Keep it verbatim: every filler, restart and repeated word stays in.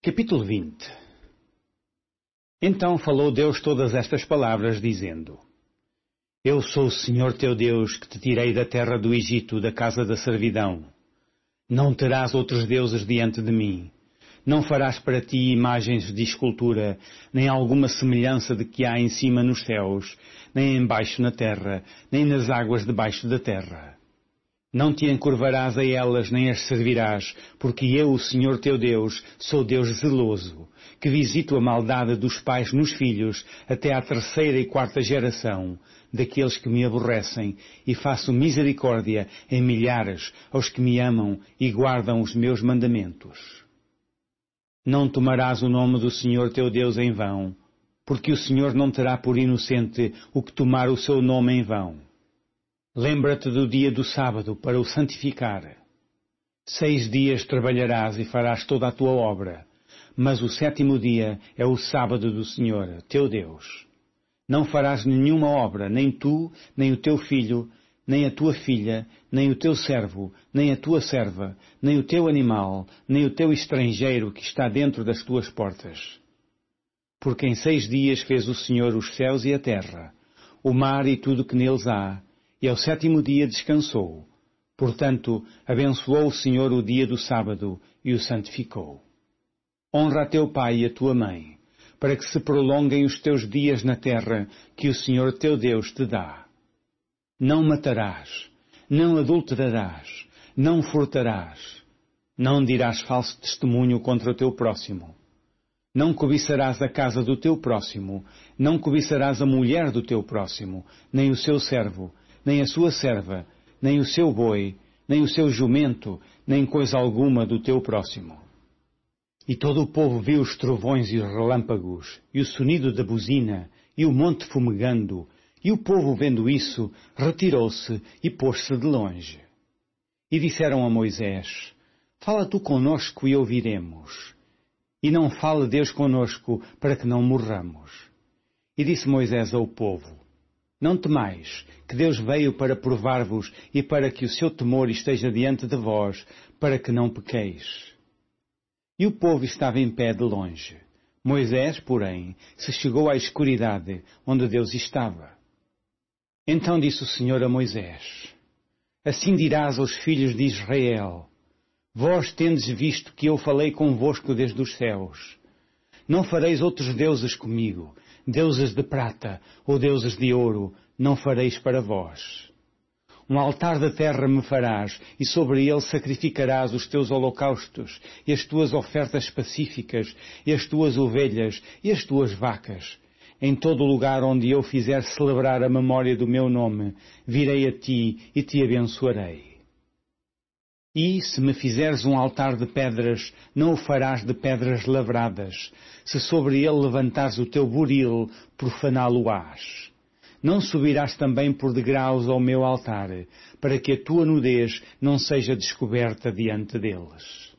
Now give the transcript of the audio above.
Capítulo vinte. Então falou Deus todas estas palavras, dizendo: Eu sou o Senhor teu Deus, que te tirei da terra do Egito, da casa da servidão. Não terás outros deuses diante de mim. Não farás para ti imagens de escultura, nem alguma semelhança de que há em cima nos céus, nem embaixo na terra, nem nas águas debaixo da terra. Não te encurvarás a elas, nem as servirás, porque eu, o Senhor teu Deus, sou Deus zeloso, que visito a maldade dos pais nos filhos, até à terceira e quarta geração, daqueles que me aborrecem, e faço misericórdia em milhares aos que me amam e guardam os meus mandamentos. Não tomarás o nome do Senhor teu Deus em vão, porque o Senhor não terá por inocente o que tomar o seu nome em vão. Lembra-te do dia do sábado para o santificar. Seis dias trabalharás e farás toda a tua obra, mas o sétimo dia é o sábado do Senhor, teu Deus. Não farás nenhuma obra, nem tu, nem o teu filho, nem a tua filha, nem o teu servo, nem a tua serva, nem o teu animal, nem o teu estrangeiro que está dentro das tuas portas. Porque em seis dias fez o Senhor os céus e a terra, o mar e tudo que neles há, e ao sétimo dia descansou. Portanto, abençoou o Senhor o dia do sábado e o santificou. Honra a teu pai e a tua mãe, para que se prolonguem os teus dias na terra que o Senhor teu Deus te dá. Não matarás, não adulterarás, não furtarás, não dirás falso testemunho contra o teu próximo. Não cobiçarás a casa do teu próximo, não cobiçarás a mulher do teu próximo, nem o seu servo, nem a sua serva, nem o seu boi, nem o seu jumento, nem coisa alguma do teu próximo. E todo o povo viu os trovões e os relâmpagos, e o sonido da buzina, e o monte fumegando, e o povo, vendo isso, retirou-se e pôs-se de longe. E disseram a Moisés: Fala tu conosco e ouviremos. E não fale Deus conosco, para que não morramos. E disse Moisés ao povo: Não temais, que Deus veio para provar-vos e para que o seu temor esteja diante de vós, para que não pequeis. E o povo estava em pé de longe. Moisés, porém, se chegou à escuridade, onde Deus estava. Então disse o Senhor a Moisés: Assim dirás aos filhos de Israel: Vós tendes visto que eu falei convosco desde os céus. Não fareis outros deuses comigo, deuses de prata ou deuses de ouro, não fareis para vós. Um altar de terra me farás, e sobre ele sacrificarás os teus holocaustos, e as tuas ofertas pacíficas, e as tuas ovelhas, e as tuas vacas. Em todo lugar onde eu fizer celebrar a memória do meu nome, virei a ti e te abençoarei. E, se me fizeres um altar de pedras, não o farás de pedras lavradas. Se sobre ele levantares o teu buril, profaná-lo-ás. Não subirás também por degraus ao meu altar, para que a tua nudez não seja descoberta diante deles.